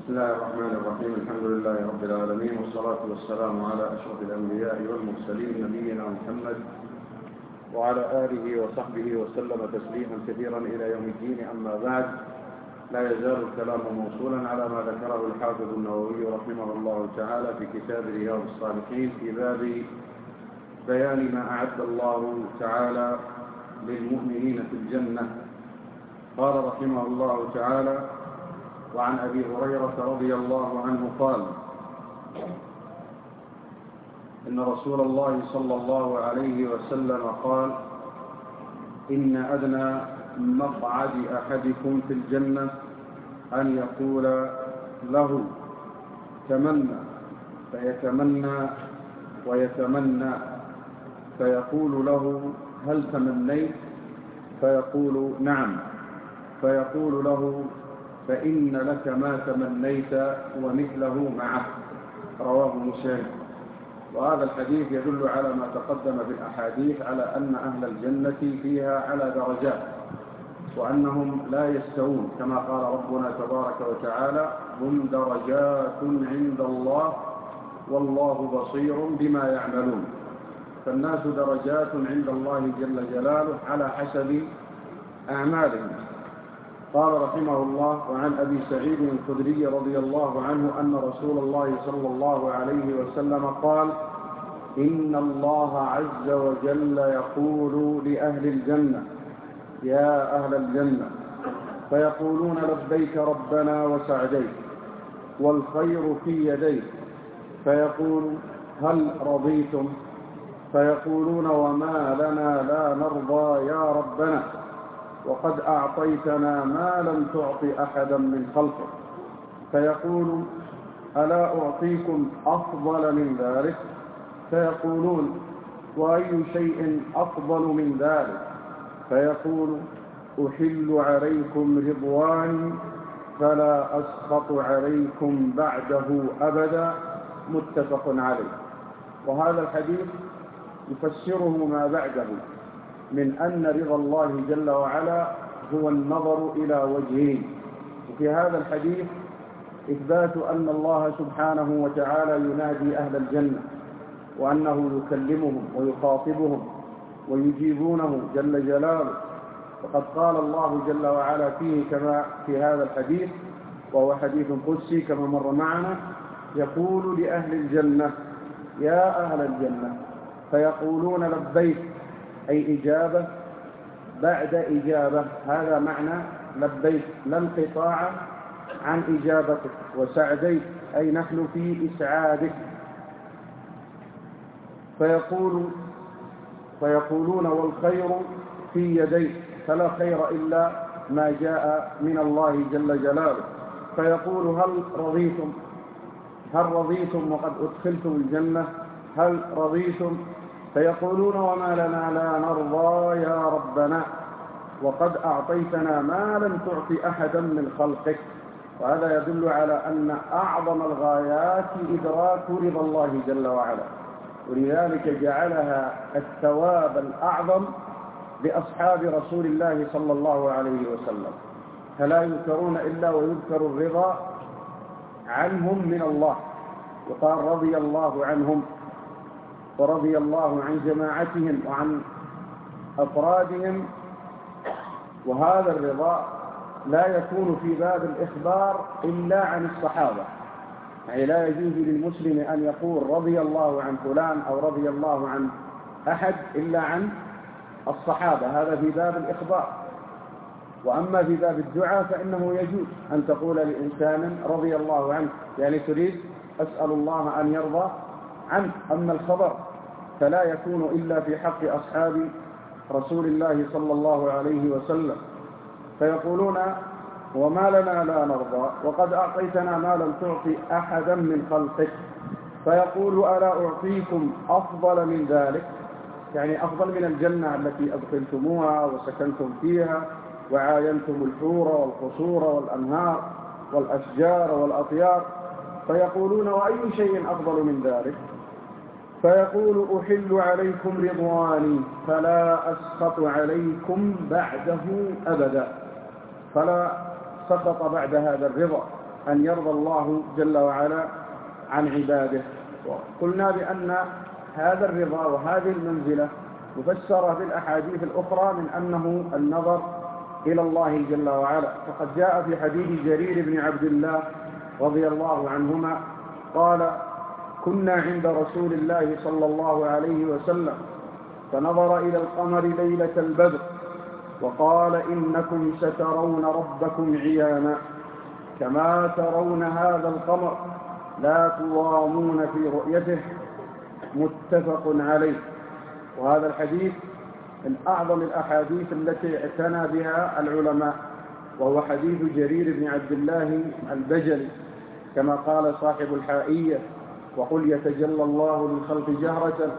بسم الله الرحمن الرحيم. الحمد لله رب العالمين، والصلاة والسلام على أشرف الأنبياء والمرسلين نبينا محمد وعلى آله وصحبه وسلم تسليما كثيرا إلى يوم الدين. أما بعد، لا يزال الكلام موصولا على ما ذكره الحافظ النووي رحمه الله تعالى في كتاب رياض الصالحين في باب بيان ما أعد الله تعالى للمؤمنين في الجنة. قال رحمه الله تعالى: وعن أبي هريرة رضي الله عنه قال: إن رسول الله صلى الله عليه وسلم قال: إن أدنى مقعد أحدكم في الجنة أن يقول له تمنى، فيتمنى ويتمنى، فيقول له: هل تمنيت؟ فيقول: نعم. فيقول له: فإن لك ما تمنيت ومثله معه. رواه مسلم. وهذا الحديث يدل على ما تقدم في الأحاديث على أن أهل الجنة فيها على درجات، وأنهم لا يستوون، كما قال ربنا تبارك وتعالى: هم درجات عند الله والله بصير بما يعملون. فالناس درجات عند الله جل جلاله على حسب أعمالهم. قال رحمه الله: وعن أبي سعيد الخدري رضي الله عنه أن رسول الله صلى الله عليه وسلم قال: إن الله عز وجل يقول لأهل الجنة: يا أهل الجنة، فيقولون: لبيك ربنا وسعديك والخير في يديك. فيقول: هل رضيتم؟ فيقولون: وما لنا لا نرضى يا ربنا، وقد أعطيتنا ما لم تعط أحدا من خلقك. فيقول: ألا أعطيكم أفضل من ذلك؟ فيقولون: وأي شيء أفضل من ذلك؟ فيقول: أحل عليكم رضواني فلا أسخط عليكم بعده أبدا. متفق عليه. وهذا الحديث يفسره ما بعده من أن رضا الله جل وعلا هو النظر إلى وجهين. وفي هذا الحديث إثبات أن الله سبحانه وتعالى ينادي أهل الجنة، وأنه يكلمهم ويخاطبهم ويجيبونه جل جلاله. وقد قال الله جل وعلا فيه كما في هذا الحديث، وهو حديث قدسي كما مر معنا: يقول لأهل الجنة: يا أهل الجنة، فيقولون: لبيك، أي إجابة بعد إجابة. هذا معنى لبيك، لا انقطاع عن إجابتك. وسعديك، أي نحن في إسعادك. فيقولون: والخير في يديك، فلا خير إلا ما جاء من الله جل جلاله. فيقول: هل رضيتم؟ هل رضيتم وقد أدخلتم الجنة؟ هل رضيتم؟ فيقولون: وما لنا لا نرضى يا ربنا، وقد أعطيتنا ما لم تعط أحدا من خلقك. وهذا يدل على أن أعظم الغايات إدراك رضا الله جل وعلا، ولذلك جعلها الثواب الأعظم لأصحاب رسول الله صلى الله عليه وسلم، فلا يذكرون إلا ويذكر الرضا عنهم من الله. وقال: رضي الله عنهم، ورضي الله عن جماعتهم وعن أفرادهم. وهذا الرضا لا يكون في باب الإخبار إلا عن الصحابة، يعني لا يجوز للمسلم أن يقول رضي الله عن فلان أو رضي الله عن أحد إلا عن الصحابة، هذا في باب الإخبار. وأما في باب الدعاء فإنه يجوز أن تقول لإنسان رضي الله عنه، يعني تريد أسأل الله أن يرضى عنه. أما الخبر فلا يكون إلا في حق أصحاب رسول الله صلى الله عليه وسلم. فيقولون: وما لنا لا نرضى وقد أعطيتنا ما لم تعط أحدا من خلقك. فيقول: ألا أعطيكم أفضل من ذلك؟ يعني أفضل من الجنة التي أدخلتموها وسكنتم فيها وعاينتم الحور والقصور والأنهار والأشجار والأطيار. فيقولون: وأي شيء أفضل من ذلك؟ فيقول: أحل عليكم رضواني فلا أسخط عليكم بعده أبدا. فلا سقط بعد هذا الرضا، أن يرضى الله جل وعلا عن عباده. وقلنا بأن هذا الرضا وهذه المنزلة مفسرة بالأحاديث الأخرى من أنه النظر إلى الله جل وعلا. فقد جاء في حديث جرير بن عبد الله رضي الله عنهما قال: كنا عند رسول الله صلى الله عليه وسلم فنظر إلى القمر ليلة البدر وقال: إنكم سترون ربكم عيانا كما ترون هذا القمر لا تضامون في رؤيته، متفق عليه. وهذا الحديث من أعظم الأحاديث التي اعتنى بها العلماء، وهو حديث جرير بن عبد الله البجلي، كما قال صاحب الحائية: وقل يتجلى الله للخلق جهرة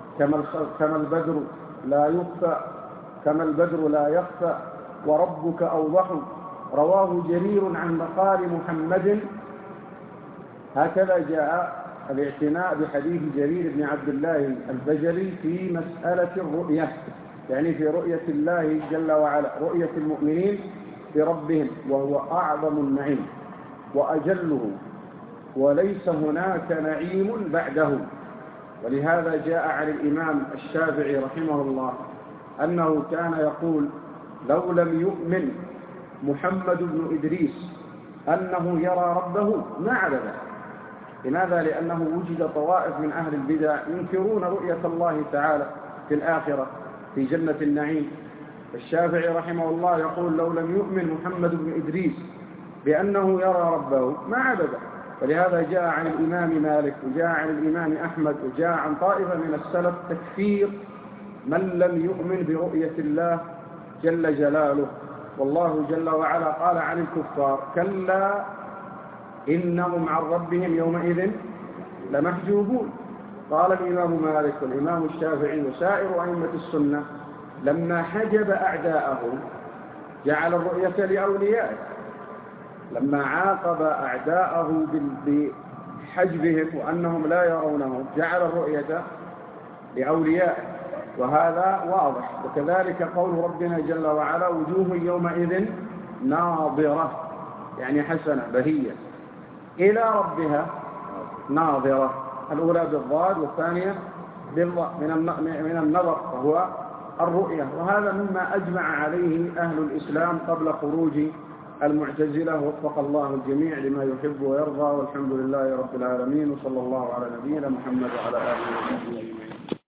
كما البدر لا يخفى وربك أوضح. رواه جرير عن مقال محمد. هكذا جاء الاعتناء بحديث جرير بن عبد الله البجلي في مسألة الرؤية، يعني في رؤية الله جل وعلا، رؤية المؤمنين بربهم، وهو أعظم النعيم وأجله، وليس هناك نعيم بعده. ولهذا جاء عن الإمام الشافعي رحمه الله أنه كان يقول: لو لم يؤمن محمد بن إدريس أنه يرى ربه ما عبده. لماذا؟ لأنه وجد طوائف من أهل البدع ينكرون رؤية الله تعالى في الآخرة في جنة النعيم. الشافعي رحمه الله يقول: لو لم يؤمن محمد بن إدريس بأنه يرى ربه ما عبده. ولهذا جاء عن الإمام مالك وجاء عن الإمام أحمد وجاء عن طائفة من السلف تكفير من لم يؤمن برؤية الله جل جلاله. والله جل وعلا قال عن الكفار: كلا إنهم عن ربهم يومئذ لمحجوبون. قال الإمام مالك والإمام الشافعي وسائر أئمة السنة: لما حجب أعداءه جعل الرؤية لأوليائه، لما عاقب أعداءه بحجبهم وأنهم لا يرونه جعل الرؤية لأوليائه، وهذا واضح. وكذلك قول ربنا جل وعلا: وجوه يومئذ ناظرة، يعني حسنة بهية، إلى ربها ناظرة. الأولى بالضاد والثانية بالضاء من النظر، وهو الرؤية. وهذا مما أجمع عليه أهل الإسلام قبل خروج المعتزلة. وفق الله الجميع لما يحب ويرضى، والحمد لله رب العالمين، وصلى الله على نبينا محمد وعلى آله وصحبه أجمعين.